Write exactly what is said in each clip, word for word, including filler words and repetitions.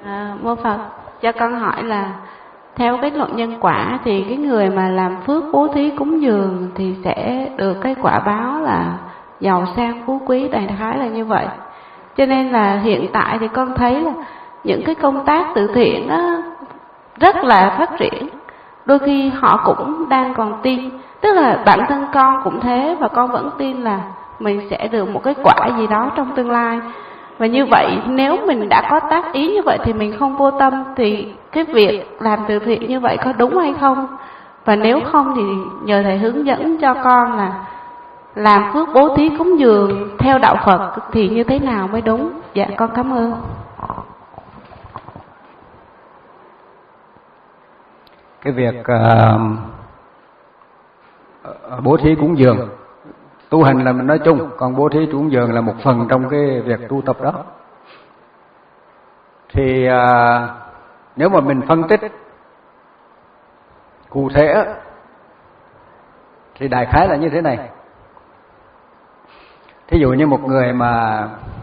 À, Mô Phật, cho con hỏi là theo cái luật nhân quả thì cái người mà làm phước bố thí cúng dường thì sẽ được cái quả báo là giàu sang phú quý, đại khái là như vậy. Cho nên là hiện tại thì con thấy là những cái công tác từ thiện đó rất là phát triển. Đôi khi họ cũng đang còn tin, tức là bản thân con cũng thế, và con vẫn tin là mình sẽ được một cái quả gì đó trong tương lai. Và như vậy nếu mình đã có tác ý như vậy thì mình không vô tâm, thì cái việc làm từ thiện như vậy có đúng hay không? Và nếu không thì nhờ thầy hướng dẫn cho con là làm phước bố thí cúng dường theo đạo Phật thì như thế nào mới đúng. Dạ con cảm ơn. Cái việc uh, bố thí cúng dường, tu hành là mình nói chung, còn bố thí cúng dường là một phần trong cái việc tu tập đó. Thì uh, nếu mà mình phân tích cụ thể thì đại khái là như thế này. Thí dụ như một người mà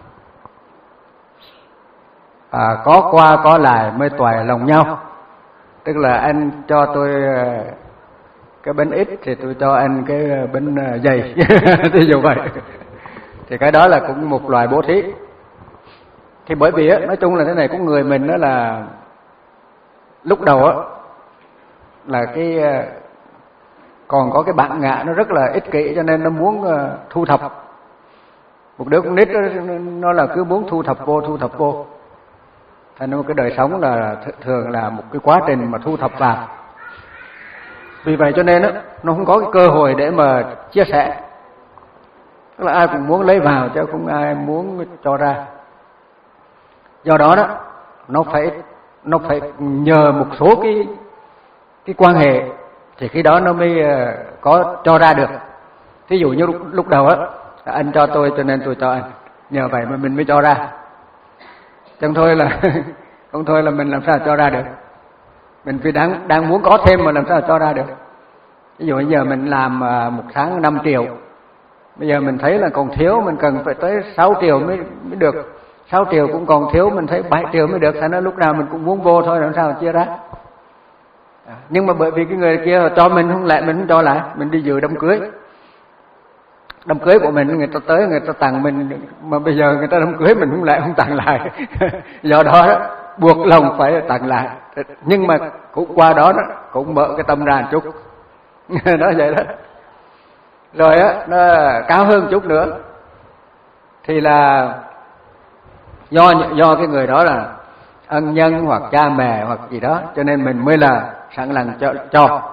à, có qua có lại mới toại lòng nhau, tức là anh cho tôi cái bánh ít thì tôi cho anh cái bánh dày, thí dụ vậy, thì cái đó là cũng một loại bố thí. Thì bởi vì á, nói chung là thế này, cũng người mình đó là lúc đầu á là cái còn có cái bản ngã nó rất là ích kỷ, cho nên nó muốn thu thập. Một đứa con nít đó, nó là cứ muốn thu thập vô thu thập vô. Thành ra cái đời sống là thường là một cái quá trình mà thu thập vào. Vì vậy cho nên đó, nó không có cái cơ hội để mà chia sẻ. Tức là ai cũng muốn lấy vào chứ không ai muốn cho ra. Do đó đó, nó phải nó phải nhờ một số cái cái quan hệ thì khi đó nó mới có cho ra được. Thí dụ như lúc, lúc đầu á, anh cho tôi cho nên tôi cho anh, nhờ vậy mà mình mới cho ra. Chẳng thôi là không thôi là mình làm sao cho ra được. Mình phải đang đang muốn có thêm mà làm sao cho ra được. Ví dụ bây giờ mình làm một tháng năm triệu, bây giờ mình thấy là còn thiếu, mình cần phải tới sáu triệu mới mới được. Sáu triệu cũng còn thiếu, mình thấy bảy triệu mới được, thành ra lúc nào mình cũng muốn vô thôi, làm sao chia ra. À, nhưng mà bởi vì cái người kia cho mình không lại, mình không cho lại, mình đi dự đám cưới. Đám cưới của mình người ta tới người ta tặng mình, mà bây giờ người ta đám cưới mình không lại không tặng lại. Do đó, đó buộc lòng phải tặng lại. Nhưng mà cũng qua đó, đó cũng mở cái tâm ra một chút. Đó vậy đó. Rồi á, nó cao hơn chút nữa thì là do do cái người đó là ân nhân hoặc cha mẹ hoặc gì đó, cho nên mình mới là sẵn lòng cho, cho.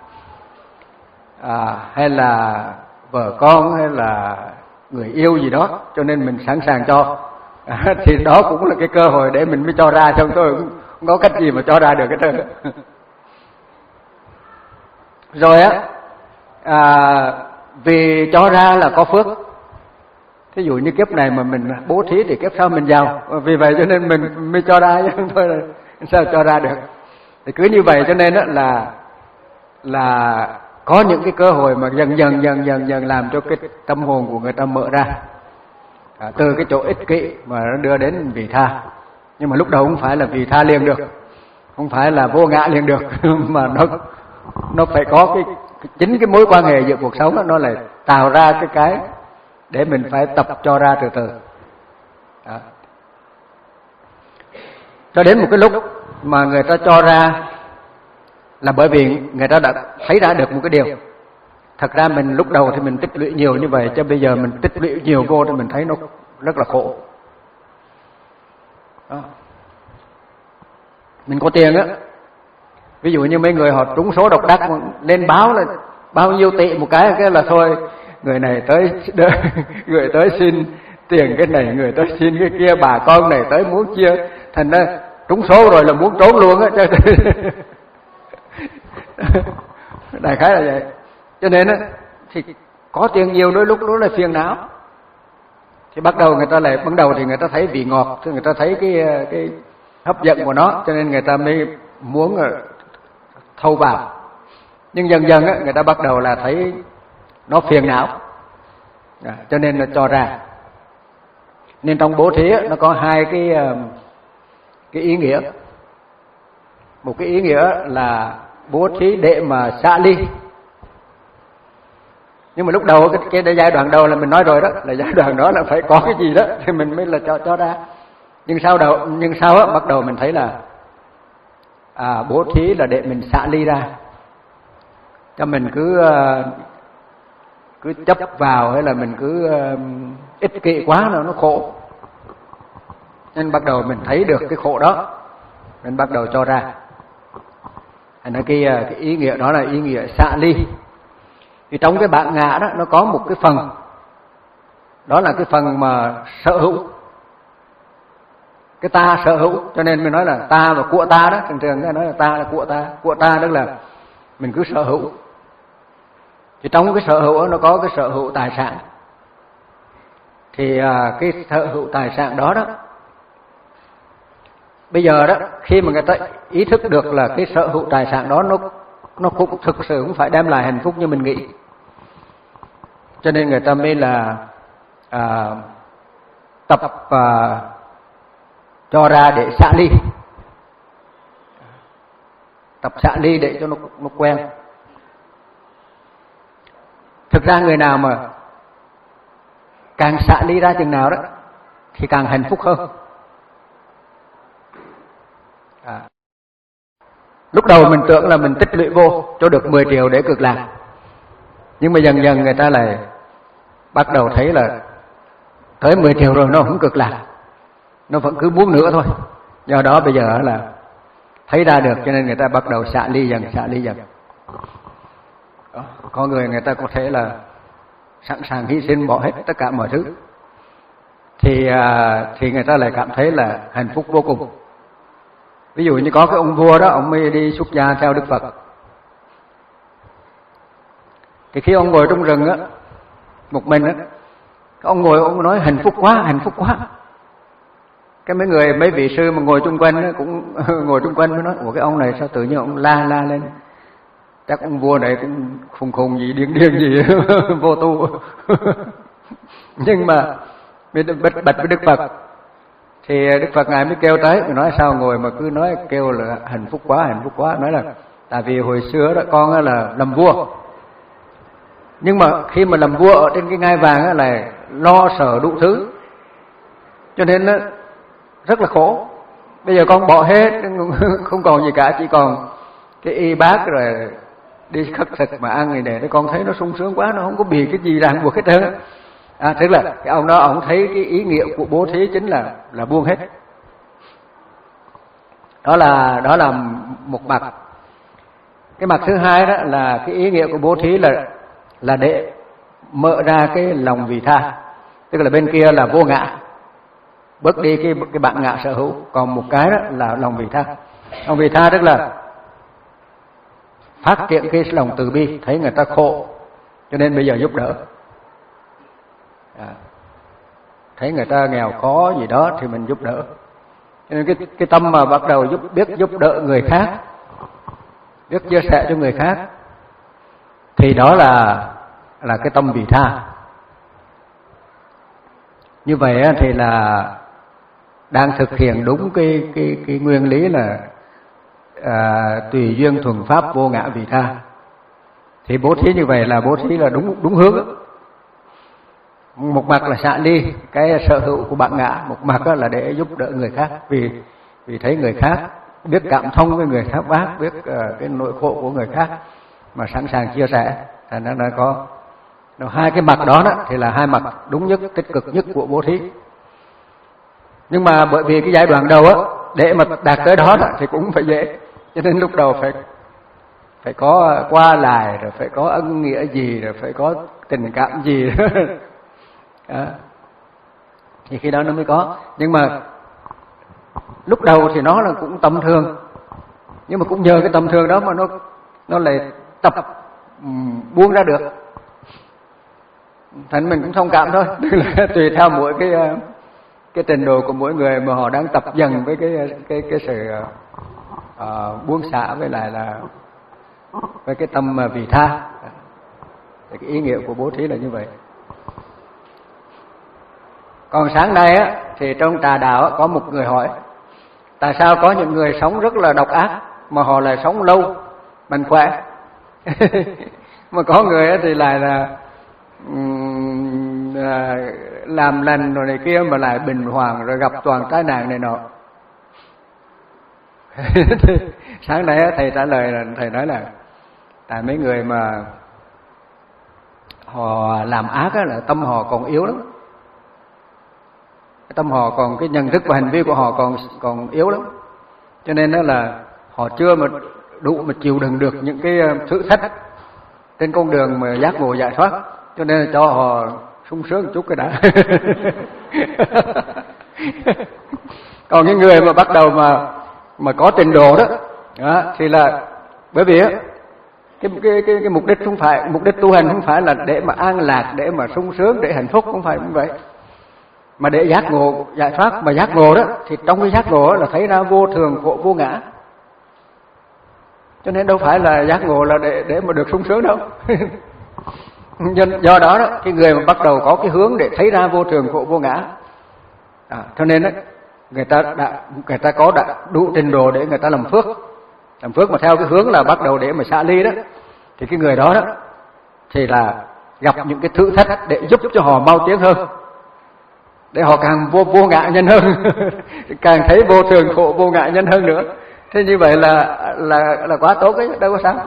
À, hay là vợ con hay là người yêu gì đó, cho nên mình sẵn sàng cho. À, thì đó cũng là cái cơ hội để mình mới cho ra, trong tôi không, không có cách gì mà cho ra được cái trơn. Rồi á, à, vì cho ra là có phước. Thí dụ như kiếp này mà mình bố thí thì kiếp sau mình giàu, vì vậy cho nên mình mới cho ra, chứ không thôi là sao cho ra được. Thì cứ như vậy cho nên đó là là có những cái cơ hội mà dần dần dần dần dần làm cho cái tâm hồn của người ta mở ra, à, từ cái chỗ ích kỷ mà nó đưa đến vị tha. Nhưng mà lúc đầu không phải là vị tha liền được, không phải là vô ngã liền được, mà nó nó phải có cái, cái chính cái mối quan hệ giữa cuộc sống đó, nó lại tạo ra cái cái để mình phải tập cho ra từ từ. Đó. Cho đến một cái lúc mà người ta cho ra là bởi vì người ta đã thấy ra được một cái điều. Thật ra mình lúc đầu thì mình tích lũy nhiều như vậy, chứ bây giờ mình tích lũy nhiều vô thì mình thấy nó rất là khổ. Đó. Mình có tiền á, ví dụ như mấy người họ trúng số độc đắc lên báo là bao nhiêu tỷ một cái, cái là thôi, người này tới người tới xin tiền cái này, người tới xin cái kia, bà con này tới muốn chia, thành ra trúng số rồi là muốn trốn luôn á. Đại khái là vậy. Cho nên á, thì có tiền nhiều đôi lúc đó là phiền não. Thì bắt đầu người ta lại ban đầu thì người ta thấy vị ngọt, thì người ta thấy cái cái hấp dẫn của nó, cho nên người ta mới muốn thâu vào. Nhưng dần dần á, người ta bắt đầu là thấy nó phiền não, à, cho nên là cho ra. Nên trong bố thí á, nó có hai cái cái ý nghĩa. Một cái ý nghĩa là bố thí để mà xả ly. Nhưng mà lúc đầu cái, cái giai đoạn đầu là mình nói rồi đó, là giai đoạn đó là phải có cái gì đó thì mình mới là cho cho ra. Nhưng sau đầu nhưng sau á bắt đầu mình thấy là à, bố thí là để mình xả ly ra. Cho mình cứ cứ chấp vào hay là mình cứ ích kỷ quá là nó khổ. Nên bắt đầu mình thấy được cái khổ đó, mình bắt đầu cho ra. Thành ra cái, cái ý nghĩa đó là ý nghĩa xả ly. Thì trong cái bản ngã đó nó có một cái phần, đó là cái phần mà sở hữu, cái ta sở hữu. Cho nên mình nói là ta và của ta đó, thường thường nói là ta là của ta, của ta tức là mình cứ sở hữu. Thì trong cái sở hữu đó, nó có cái sở hữu tài sản. Thì à, cái sở hữu tài sản đó đó, bây giờ đó khi mà người ta ý thức được là cái sở hữu tài sản đó nó nó cũng thực sự cũng phải đem lại hạnh phúc như mình nghĩ, cho nên người ta mới là à, tập à, cho ra để xả ly, tập xả ly để cho nó nó quen. Thực ra người nào mà càng xả ly ra chừng nào đó thì càng hạnh phúc hơn. À. Lúc đầu mình tưởng là mình tích lũy vô cho được mười triệu để cực lạc, nhưng mà dần dần người ta lại bắt đầu thấy là tới mười triệu rồi nó không cực lạc, nó vẫn cứ muốn nữa thôi. Do đó bây giờ là thấy ra được, cho nên người ta bắt đầu xả ly dần, xả ly dần. Có người người ta có thể là sẵn sàng hy sinh bỏ hết tất cả mọi thứ, thì thì người ta lại cảm thấy là hạnh phúc vô cùng. Ví dụ như có cái ông vua đó, ông mới đi xuất gia theo Đức Phật. Thì khi ông ngồi trong rừng á, một mình á, ông ngồi ông nói hạnh phúc quá, hạnh phúc quá. Cái mấy người, mấy vị sư mà ngồi chung quanh á, cũng ngồi chung quanh mới nói, ủa cái ông này sao tự nhiên ông la la lên, chắc ông vua này cũng khùng khùng gì, điên điên gì, vô tu. Nhưng mà bạch bạch với Đức Phật, thì Đức Phật ngài mới kêu tới, mới nói sao ngồi mà cứ nói kêu là hạnh phúc quá, hạnh phúc quá. Nói là tại vì hồi xưa đó con là làm vua, nhưng mà khi mà làm vua ở trên cái ngai vàng là lo sợ đủ thứ, cho nên nó rất là khổ. Bây giờ con bỏ hết, không còn gì cả, chỉ còn cái y bát rồi đi khất thực mà ăn này để con thấy nó sung sướng quá, nó không có bị cái gì ràng buộc hết trơn. À, tức là cái ông đó ông thấy cái ý nghĩa của bố thí chính là là buông hết. Đó là đó là một mặt. Cái mặt thứ hai đó là cái ý nghĩa của bố thí là là để mở ra cái lòng vị tha, tức là bên kia là vô ngã, bớt đi cái cái bản ngã sở hữu, còn một cái đó là lòng vị tha. Lòng vị tha tức là phát triển cái lòng từ bi, thấy người ta khổ cho nên bây giờ giúp đỡ. À, thấy người ta nghèo khó gì đó thì mình giúp đỡ. Cho nên cái cái tâm mà bắt đầu giúp biết giúp đỡ người khác, biết chia sẻ cho người khác, thì đó là là cái tâm vị tha. Như vậy thì là đang thực hiện đúng cái cái cái nguyên lý là à, tùy duyên thuần pháp vô ngã vị tha. Thì bố thí như vậy là bố thí là đúng đúng hướng. Một mặt là xả ly cái sở hữu của bản ngã, một mặt là để giúp đỡ người khác, vì vì thấy người khác, biết cảm thông với người khác bác, biết uh, cái nỗi khổ của người khác mà sẵn sàng chia sẻ. Thành ra nó có nó hai cái mặt đó, đó thì là hai mặt đúng nhất, tích cực nhất của bố thí. Nhưng mà bởi vì cái giai đoạn đầu á, để mà đạt tới đó, đó thì cũng phải dễ, cho nên lúc đầu phải phải có qua lại, rồi phải có ân nghĩa gì, rồi phải có tình cảm gì đó. À, thì khi đó nó mới có. Nhưng mà lúc đầu thì nó là cũng tầm thường, nhưng mà cũng nhờ cái tầm thường đó mà nó nó lại tập um, buông ra được. Thành mình cũng thông cảm thôi, là tùy theo mỗi cái cái trình độ của mỗi người mà họ đang tập dần với cái cái cái sự uh, buông xả, với lại là với cái tâm vị tha. Thì cái ý nghĩa của bố thí là như vậy. Còn sáng nay á, thì trong trà đạo á, có một người hỏi Tại sao có những người sống rất là độc ác mà họ lại sống lâu, mạnh khỏe? Mà có người thì lại là um, làm lành rồi này kia mà lại bình hoàng, rồi gặp toàn tai nạn này nọ. Sáng nay thầy trả lời là thầy nói là tại mấy người mà họ làm ác á, là tâm họ còn yếu lắm, tâm họ còn cái nhận thức và hành vi của họ còn còn yếu lắm, cho nên đó là họ chưa mà đủ mà chịu đựng được những cái thử thách trên con đường mà giác ngộ giải thoát, cho nên là cho họ sung sướng một chút cái đã. Còn những người mà bắt đầu mà mà có trình độ đó, đó thì là bởi vì á cái, cái cái cái mục đích không phải mục đích tu hành không phải là để mà an lạc, để mà sung sướng, để hạnh phúc, không phải như vậy, mà để giác ngộ giải thoát. Mà giác ngộ đó thì trong cái giác ngộ là thấy ra vô thường khổ vô ngã, cho nên đâu phải là giác ngộ là để để mà được sung sướng đâu. Do đó, đó cái người mà bắt đầu có cái hướng để thấy ra vô thường khổ vô ngã, à, cho nên đó, người ta đã, người ta có đã đủ trình độ để người ta làm phước, làm phước mà theo cái hướng là bắt đầu để mà xả ly đó, thì cái người đó đó thì là gặp những cái thử thách để giúp cho họ mau tiến hơn, để họ càng vô vô ngã nhân hơn, càng thấy vô thường khổ vô ngã nhân hơn nữa. Thế như vậy là là là quá tốt ấy, đâu có sao.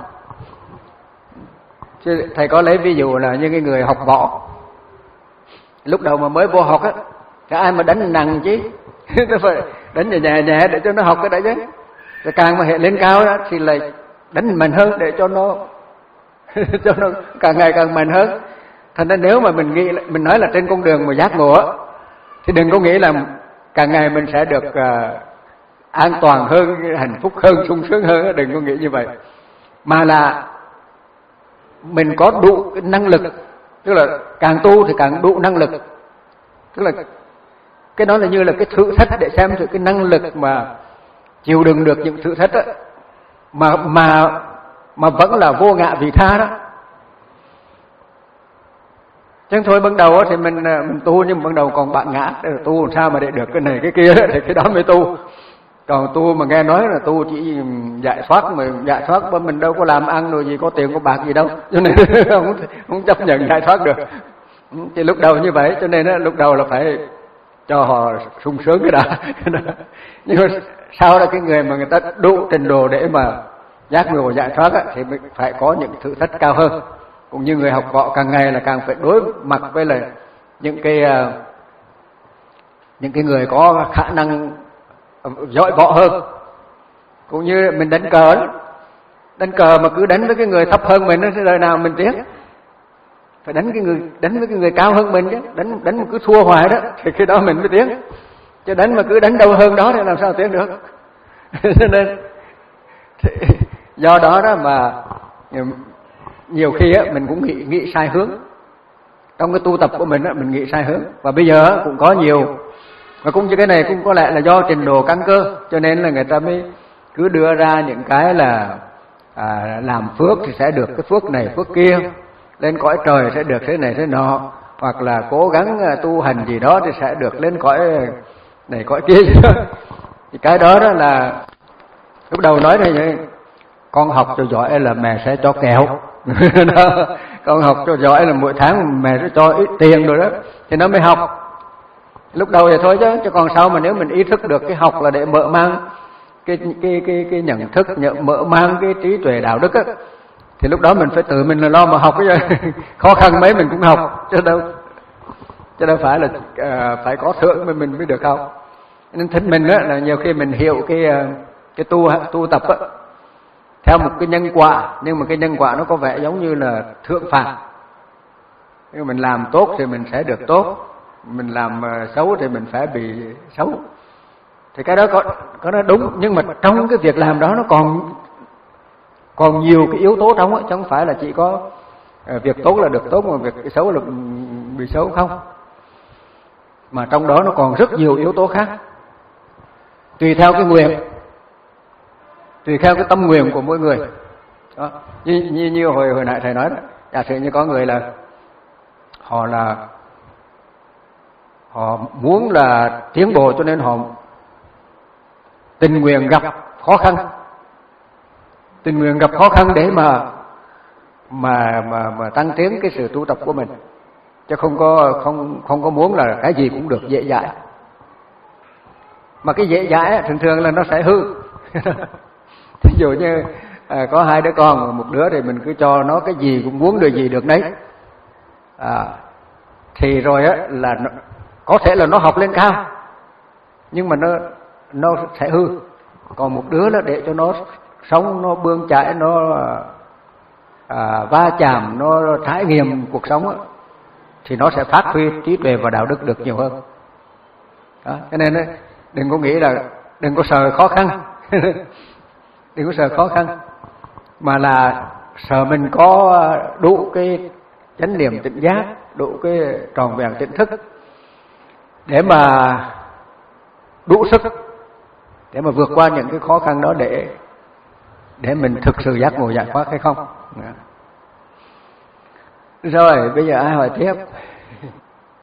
Chứ thầy có lấy ví dụ là như cái người học võ, lúc đầu mà mới vô học á, cái ai mà đánh nặng chứ, nó phải đánh nhẹ nhẹ nhẹ để cho nó học cái đấy chứ. Rồi càng mà hệ lên cao đó thì lại đánh mạnh hơn để cho nó cho nó càng ngày càng mạnh hơn. Thành ra nếu mà mình nghĩ mình nói là trên con đường mà giác ngộ á, thì đừng có nghĩ là càng ngày mình sẽ được uh, an toàn hơn, hạnh phúc hơn, sung sướng hơn, đừng có nghĩ như vậy. Mà là mình có đủ cái năng lực, tức là càng tu thì càng đủ năng lực, tức là cái đó là như là cái thử thách để xem thử cái năng lực mà chịu đựng được những thử thách đó, mà mà mà vẫn là vô ngã vị tha đó. Chứ thôi ban đầu thì mình mình tu, nhưng ban đầu còn bạn ngã, để tu làm sao mà để được cái này cái kia thì cái đó mới tu. Còn tu mà nghe nói là tu chỉ giải thoát, mà giải thoát bởi mình đâu có làm ăn rồi gì, có tiền có bạc gì đâu, cho nên không không chấp nhận giải thoát được. Thì lúc đầu như vậy, cho nên đó, lúc đầu là phải cho họ sung sướng cái đã. Nhưng mà sau đó cái người mà người ta đủ trình độ để mà giác ngộ giải thoát á, thì phải có những thử thách cao hơn. Cũng như người học võ càng ngày là càng phải đối mặt với là những cái những cái người có khả năng giỏi võ hơn. Cũng như mình đánh cờ đó, đánh cờ mà cứ đánh với cái người thấp hơn mình thì đời nào mình tiến. Phải đánh cái người đánh với cái người cao hơn mình chứ, đánh đánh mà cứ thua hoài đó thì khi đó mình mới tiến. Chứ đánh mà cứ đánh đâu hơn đó thì làm sao tiến được. Cho nên do đó đó mà nhiều khi á mình cũng nghĩ nghĩ sai hướng. Trong cái tu tập của mình á mình nghĩ sai hướng, và bây giờ á cũng có nhiều, và cũng như cái này cũng có lẽ là do trình độ căn cơ, cho nên là người ta mới cứ đưa ra những cái là à, làm phước thì sẽ được cái phước này phước kia, lên cõi trời sẽ được thế này thế nọ, hoặc là cố gắng tu hành gì đó thì sẽ được lên cõi này cõi kia gì đó. Thì cái đó đó là lúc đầu nói này, con học cho giỏi là mẹ sẽ cho kẹo. Đó, con học cho giỏi là mỗi tháng mẹ sẽ cho ít tiền rồi đó thì nó mới học. Lúc đầu thì thôi chứ, chứ còn sau mà nếu mình ý thức được cái học là để mở mang cái cái cái cái nhận thức, mở mang cái trí tuệ đạo đức á, thì lúc đó mình phải tự mình là lo mà học cái khó khăn mấy mình cũng học, chứ đâu chứ đâu phải là uh, phải có thưởng mà mình mới được học. Nên thích mình á là nhiều khi mình hiểu cái cái tu tu tập á theo một cái nhân quả, nhưng mà cái nhân quả nó có vẻ giống như là thưởng phạt. Nếu mình làm tốt thì mình sẽ được tốt, mình làm xấu thì mình phải bị xấu. Thì cái đó có có nó đúng, nhưng mà trong cái việc làm đó nó còn còn nhiều cái yếu tố trong á, chứ không phải là chỉ có việc tốt là được tốt, mà việc xấu là bị xấu không. Mà trong đó nó còn rất nhiều yếu tố khác, tùy theo cái nguyện, tùy theo cái tâm nguyện của mỗi người. Đó. Như, như, như hồi hồi nãy thầy nói đó, giả sử như có người là họ là họ muốn là tiến bộ, cho nên họ tình nguyện gặp khó khăn, tình nguyện gặp khó khăn để mà mà mà mà tăng tiến cái sự tu tập của mình, chứ không có không không có muốn là cái gì cũng được dễ dãi. Mà cái dễ dãi thường thường là nó sẽ hư. Ví dụ như à, có hai đứa con, một đứa thì mình cứ cho nó cái gì cũng muốn được gì được đấy, à, thì rồi á là nó, có thể là nó học lên cao, nhưng mà nó nó sẽ hư. Còn một đứa là để cho nó sống, nó bươn chải, nó à, va chạm, nó trải nghiệm cuộc sống á, thì nó sẽ phát huy trí tuệ và đạo đức được nhiều hơn. Đó, cho nên á, đừng có nghĩ là đừng có sợ khó khăn, đừng có sợ khó khăn, mà là sợ mình có đủ cái chánh niệm tỉnh giác, đủ cái tròn vẹn tỉnh thức để mà đủ sức để mà vượt qua những cái khó khăn đó, để để mình thực sự giác ngộ giải thoát hay không. Rồi bây giờ ai hỏi tiếp?